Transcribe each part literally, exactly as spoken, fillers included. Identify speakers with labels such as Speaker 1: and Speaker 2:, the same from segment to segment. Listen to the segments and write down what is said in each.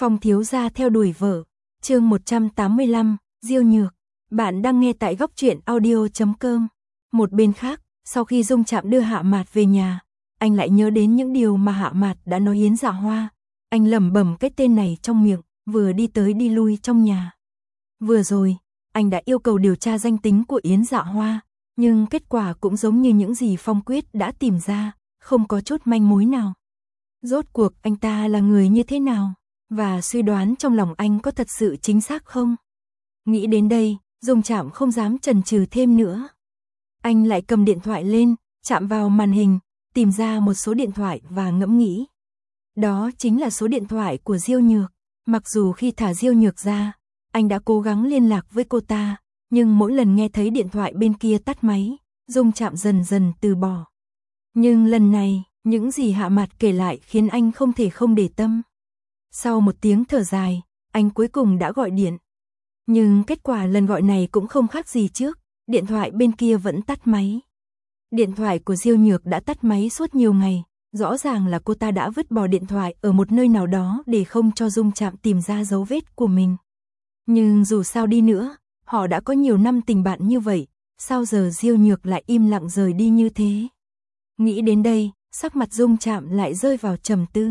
Speaker 1: Phong thiếu gia theo đuổi vợ, chương một trăm tám mươi lăm, Diêu Nhược. Bạn đang nghe tại góc truyện audio chấm com. Một bên khác, sau khi Dung Trạm đưa Hạ Mạt về nhà, anh lại nhớ đến những điều mà Hạ Mạt đã nói Yến Dạ Hoa. Anh lẩm bẩm cái tên này trong miệng, vừa đi tới đi lui trong nhà. Vừa rồi, anh đã yêu cầu điều tra danh tính của Yến Dạ Hoa, nhưng kết quả cũng giống như những gì Phong Quyết đã tìm ra, không có chút manh mối nào. Rốt cuộc anh ta là người như thế nào? Và suy đoán trong lòng anh có thật sự chính xác không? Nghĩ đến đây, Dung Trạm không dám chần chừ thêm nữa. Anh lại cầm điện thoại lên, chạm vào màn hình, tìm ra một số điện thoại và ngẫm nghĩ. Đó chính là số điện thoại của Diêu Nhược. Mặc dù khi thả Diêu Nhược ra, anh đã cố gắng liên lạc với cô ta, nhưng mỗi lần nghe thấy điện thoại bên kia tắt máy, Dung Trạm dần dần từ bỏ. Nhưng lần này, những gì Hạ Mạt kể lại khiến anh không thể không để tâm. Sau một tiếng thở dài, anh cuối cùng đã gọi điện. Nhưng kết quả lần gọi này cũng không khác gì trước, điện thoại bên kia vẫn tắt máy. Điện thoại của Diêu Nhược đã tắt máy suốt nhiều ngày, rõ ràng là cô ta đã vứt bỏ điện thoại ở một nơi nào đó để không cho Dung Trạm tìm ra dấu vết của mình. Nhưng dù sao đi nữa, họ đã có nhiều năm tình bạn như vậy, sao giờ Diêu Nhược lại im lặng rời đi như thế? Nghĩ đến đây, sắc mặt Dung Trạm lại rơi vào trầm tư.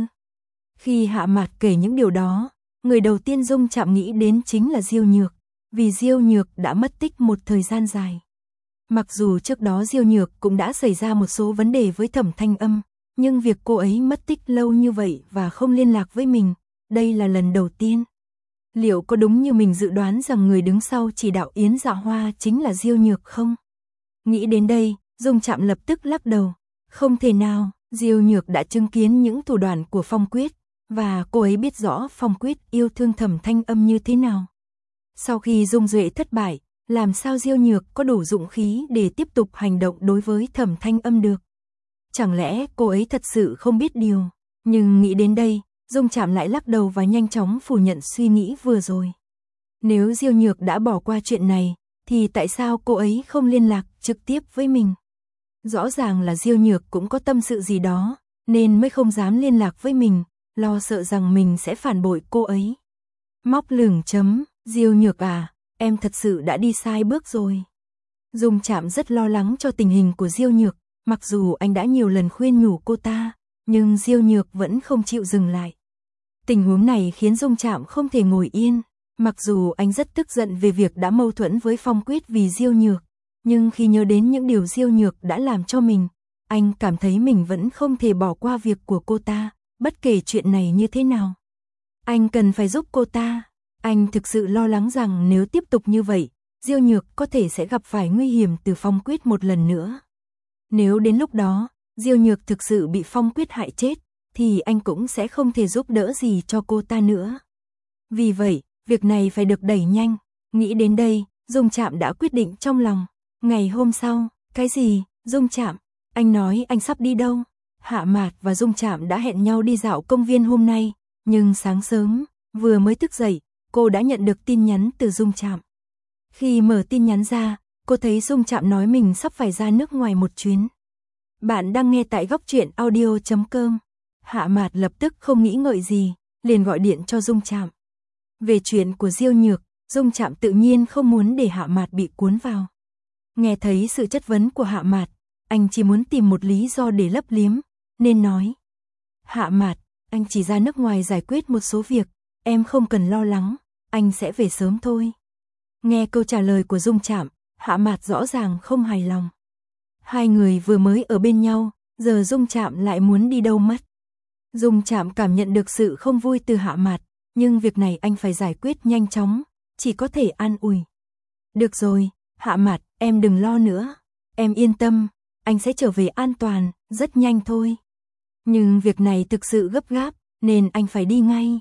Speaker 1: Khi Hạ Mạt kể những điều đó, người đầu tiên Dung Trạm nghĩ đến chính là Diêu Nhược, vì Diêu Nhược đã mất tích một thời gian dài. Mặc dù trước đó Diêu Nhược cũng đã xảy ra một số vấn đề với Thẩm Thanh Âm, nhưng việc cô ấy mất tích lâu như vậy và không liên lạc với mình, đây là lần đầu tiên. Liệu có đúng như mình dự đoán rằng người đứng sau chỉ đạo Yến Dạ Hoa chính là Diêu Nhược không? Nghĩ đến đây, Dung Trạm lập tức lắc đầu. Không thể nào, Diêu Nhược đã chứng kiến những thủ đoạn của Phong Quyết, và cô ấy biết rõ Phong Quyết yêu thương Thẩm Thanh Âm như thế nào. Sau khi Dung Duệ thất bại, làm sao Diêu Nhược có đủ dũng khí để tiếp tục hành động đối với Thẩm Thanh Âm được? Chẳng lẽ cô ấy thật sự không biết điều? Nhưng nghĩ đến đây, Dung Trạm lại lắc đầu và nhanh chóng phủ nhận suy nghĩ vừa rồi. Nếu Diêu Nhược đã bỏ qua chuyện này, thì tại sao cô ấy không liên lạc trực tiếp với mình? Rõ ràng là Diêu Nhược cũng có tâm sự gì đó, nên mới không dám liên lạc với mình, lo sợ rằng mình sẽ phản bội cô ấy. Móc lửng chấm, Diêu Nhược à, em thật sự đã đi sai bước rồi. Dung Trạm rất lo lắng cho tình hình của Diêu Nhược, mặc dù anh đã nhiều lần khuyên nhủ cô ta, nhưng Diêu Nhược vẫn không chịu dừng lại. Tình huống này khiến Dung Trạm không thể ngồi yên, mặc dù anh rất tức giận về việc đã mâu thuẫn với Phong Quyết vì Diêu Nhược, nhưng khi nhớ đến những điều Diêu Nhược đã làm cho mình, anh cảm thấy mình vẫn không thể bỏ qua việc của cô ta, bất kể chuyện này như thế nào. Anh cần phải giúp cô ta. Anh thực sự lo lắng rằng nếu tiếp tục như vậy, Diêu Nhược có thể sẽ gặp phải nguy hiểm từ Phong Quyết một lần nữa. Nếu đến lúc đó, Diêu Nhược thực sự bị Phong Quyết hại chết, thì anh cũng sẽ không thể giúp đỡ gì cho cô ta nữa. Vì vậy, việc này phải được đẩy nhanh. Nghĩ đến đây, Dung Trạm đã quyết định trong lòng. Ngày hôm sau, cái gì, Dung Trạm, anh nói anh sắp đi đâu? Hạ Mạt và Dung Trạm đã hẹn nhau đi dạo công viên hôm nay, nhưng sáng sớm, vừa mới thức dậy, cô đã nhận được tin nhắn từ Dung Trạm. Khi mở tin nhắn ra, cô thấy Dung Trạm nói mình sắp phải ra nước ngoài một chuyến. Bạn đang nghe tại góc truyện audio chấm com. Hạ Mạt lập tức không nghĩ ngợi gì, liền gọi điện cho Dung Trạm. Về chuyện của Diêu Nhược, Dung Trạm tự nhiên không muốn để Hạ Mạt bị cuốn vào. Nghe thấy sự chất vấn của Hạ Mạt, anh chỉ muốn tìm một lý do để lấp liếm, nên nói. Hạ Mạt, anh chỉ ra nước ngoài giải quyết một số việc, em không cần lo lắng, anh sẽ về sớm thôi. Nghe câu trả lời của Dung Trạm, Hạ Mạt rõ ràng không hài lòng. Hai người vừa mới ở bên nhau, giờ Dung Trạm lại muốn đi đâu mất. Dung Trạm cảm nhận được sự không vui từ Hạ Mạt, nhưng việc này anh phải giải quyết nhanh chóng, chỉ có thể an ủi. Được rồi, Hạ Mạt, em đừng lo nữa, em yên tâm, anh sẽ trở về an toàn, rất nhanh thôi. Nhưng việc này thực sự gấp gáp, nên anh phải đi ngay.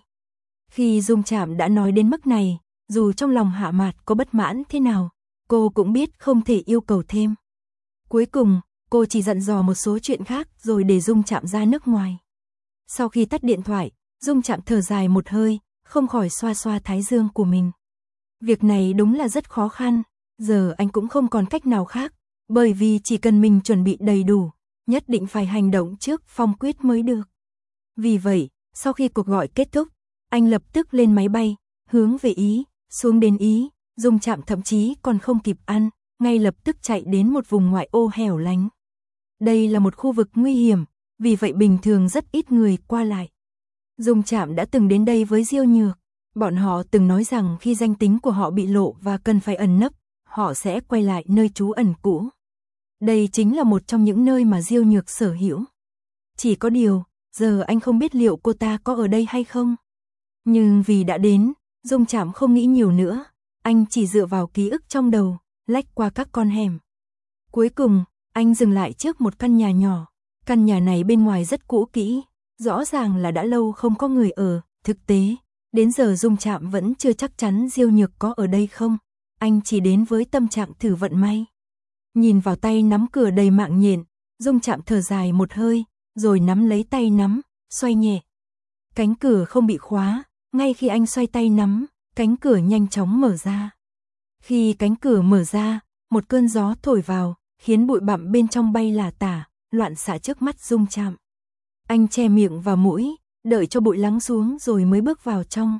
Speaker 1: Khi Dung Trạm đã nói đến mức này, dù trong lòng Hạ Mạt có bất mãn thế nào, cô cũng biết không thể yêu cầu thêm. Cuối cùng, cô chỉ dặn dò một số chuyện khác rồi để Dung Trạm ra nước ngoài. Sau khi tắt điện thoại, Dung Trạm thở dài một hơi, không khỏi xoa xoa thái dương của mình. Việc này đúng là rất khó khăn, giờ anh cũng không còn cách nào khác, bởi vì chỉ cần mình chuẩn bị đầy đủ, nhất định phải hành động trước Phong Quyết mới được. Vì vậy, sau khi cuộc gọi kết thúc, anh lập tức lên máy bay, hướng về Ý, xuống đến Ý, Dung Trạm thậm chí còn không kịp ăn, ngay lập tức chạy đến một vùng ngoại ô hẻo lánh. Đây là một khu vực nguy hiểm, vì vậy bình thường rất ít người qua lại. Dung Trạm đã từng đến đây với Diêu Nhược, bọn họ từng nói rằng khi danh tính của họ bị lộ và cần phải ẩn nấp, họ sẽ quay lại nơi trú ẩn cũ. Đây chính là một trong những nơi mà Diêu Nhược sở hữu. Chỉ có điều, giờ anh không biết liệu cô ta có ở đây hay không. Nhưng vì đã đến, Dung Trạm không nghĩ nhiều nữa, anh chỉ dựa vào ký ức trong đầu, lách qua các con hẻm. Cuối cùng, anh dừng lại trước một căn nhà nhỏ. Căn nhà này bên ngoài rất cũ kỹ, rõ ràng là đã lâu không có người ở. Thực tế, đến giờ Dung Trạm vẫn chưa chắc chắn Diêu Nhược có ở đây không. Anh chỉ đến với tâm trạng thử vận may. Nhìn vào tay nắm cửa đầy mạng nhện, Dung Trạm thở dài một hơi, rồi nắm lấy tay nắm, xoay nhẹ. Cánh cửa không bị khóa, ngay khi anh xoay tay nắm, cánh cửa nhanh chóng mở ra. Khi cánh cửa mở ra, một cơn gió thổi vào, khiến bụi bặm bên trong bay lả tả, loạn xạ trước mắt Dung Trạm. Anh che miệng và mũi, đợi cho bụi lắng xuống rồi mới bước vào trong.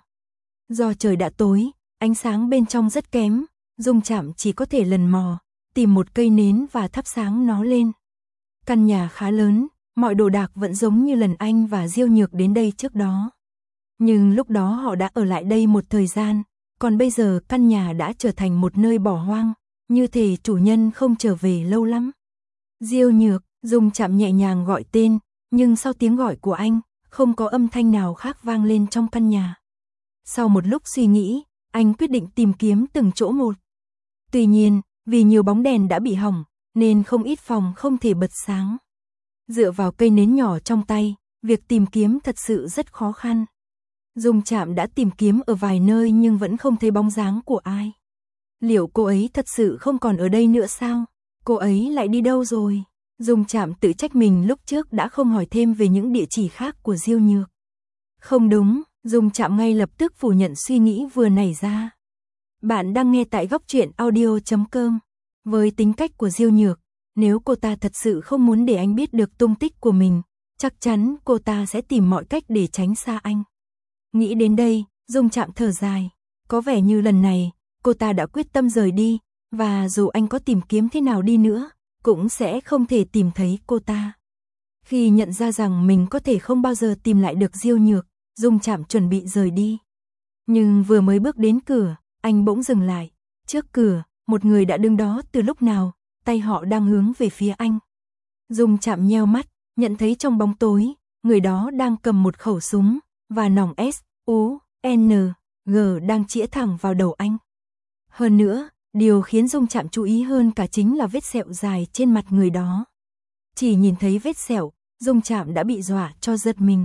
Speaker 1: Do trời đã tối, ánh sáng bên trong rất kém, Dung Trạm chỉ có thể lần mò, tìm một cây nến và thắp sáng nó lên. Căn nhà khá lớn, mọi đồ đạc vẫn giống như lần anh và Diêu Nhược đến đây trước đó. Nhưng lúc đó họ đã ở lại đây một thời gian, còn bây giờ căn nhà đã trở thành một nơi bỏ hoang, như thể chủ nhân không trở về lâu lắm. Diêu Nhược, Dung Trạm nhẹ nhàng gọi tên, nhưng sau tiếng gọi của anh, không có âm thanh nào khác vang lên trong căn nhà. Sau một lúc suy nghĩ, anh quyết định tìm kiếm từng chỗ một. Tuy nhiên, vì nhiều bóng đèn đã bị hỏng, nên không ít phòng không thể bật sáng. Dựa vào cây nến nhỏ trong tay, việc tìm kiếm thật sự rất khó khăn. Dung Trạm đã tìm kiếm ở vài nơi nhưng vẫn không thấy bóng dáng của ai. Liệu cô ấy thật sự không còn ở đây nữa sao? Cô ấy lại đi đâu rồi? Dung Trạm tự trách mình lúc trước đã không hỏi thêm về những địa chỉ khác của Diêu Nhược. Không đúng, Dung Trạm ngay lập tức phủ nhận suy nghĩ vừa nảy ra. Bạn đang nghe tại góc truyện audio chấm com. Với tính cách của Diêu Nhược, nếu cô ta thật sự không muốn để anh biết được tung tích của mình, chắc chắn cô ta sẽ tìm mọi cách để tránh xa anh. Nghĩ đến đây, Dung Trạm thở dài. Có vẻ như lần này, cô ta đã quyết tâm rời đi, và dù anh có tìm kiếm thế nào đi nữa, cũng sẽ không thể tìm thấy cô ta. Khi nhận ra rằng mình có thể không bao giờ tìm lại được Diêu Nhược, Dung Trạm chuẩn bị rời đi. Nhưng vừa mới bước đến cửa, anh bỗng dừng lại. Trước cửa, một người đã đứng đó từ lúc nào, tay họ đang hướng về phía anh. Dung Trạm nheo mắt, nhận thấy trong bóng tối, người đó đang cầm một khẩu súng, và nòng S, U, N, G đang chĩa thẳng vào đầu anh. Hơn nữa, điều khiến Dung Trạm chú ý hơn cả chính là vết sẹo dài trên mặt người đó. Chỉ nhìn thấy vết sẹo, Dung Trạm đã bị dọa cho giật mình.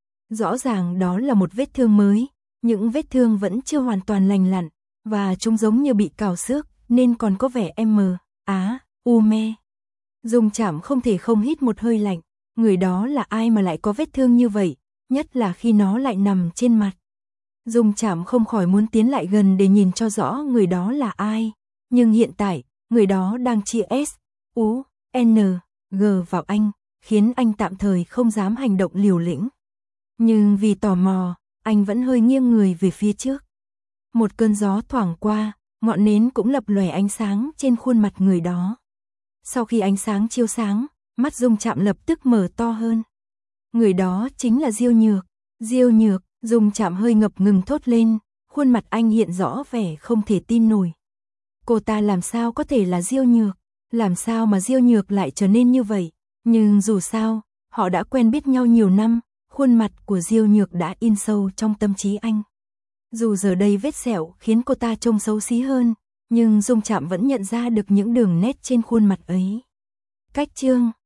Speaker 1: Rõ ràng đó là một vết thương mới, những vết thương vẫn chưa hoàn toàn lành lặn, và chúng giống như bị cào xước, nên còn có vẻ M, Á, U me. Dung Trạm không thể không hít một hơi lạnh, người đó là ai mà lại có vết thương như vậy, nhất là khi nó lại nằm trên mặt. Dung Trạm không khỏi muốn tiến lại gần để nhìn cho rõ người đó là ai, nhưng hiện tại, người đó đang chĩa S, U, N, G vào anh, khiến anh tạm thời không dám hành động liều lĩnh. Nhưng vì tò mò, anh vẫn hơi nghiêng người về phía trước. Một cơn gió thoảng qua, ngọn nến cũng lập lòe ánh sáng trên khuôn mặt người đó. Sau khi ánh sáng chiếu sáng, mắt Dung Trạm lập tức mở to hơn. Người đó chính là Diêu Nhược. Diêu Nhược, Dung Trạm hơi ngập ngừng thốt lên, khuôn mặt anh hiện rõ vẻ không thể tin nổi. Cô ta làm sao có thể là Diêu Nhược? Làm sao mà Diêu Nhược lại trở nên như vậy? Nhưng dù sao, họ đã quen biết nhau nhiều năm, khuôn mặt của Diêu Nhược đã in sâu trong tâm trí anh. Dù giờ đây vết sẹo khiến cô ta trông xấu xí hơn, nhưng Dung Trạm vẫn nhận ra được những đường nét trên khuôn mặt ấy. Cách chương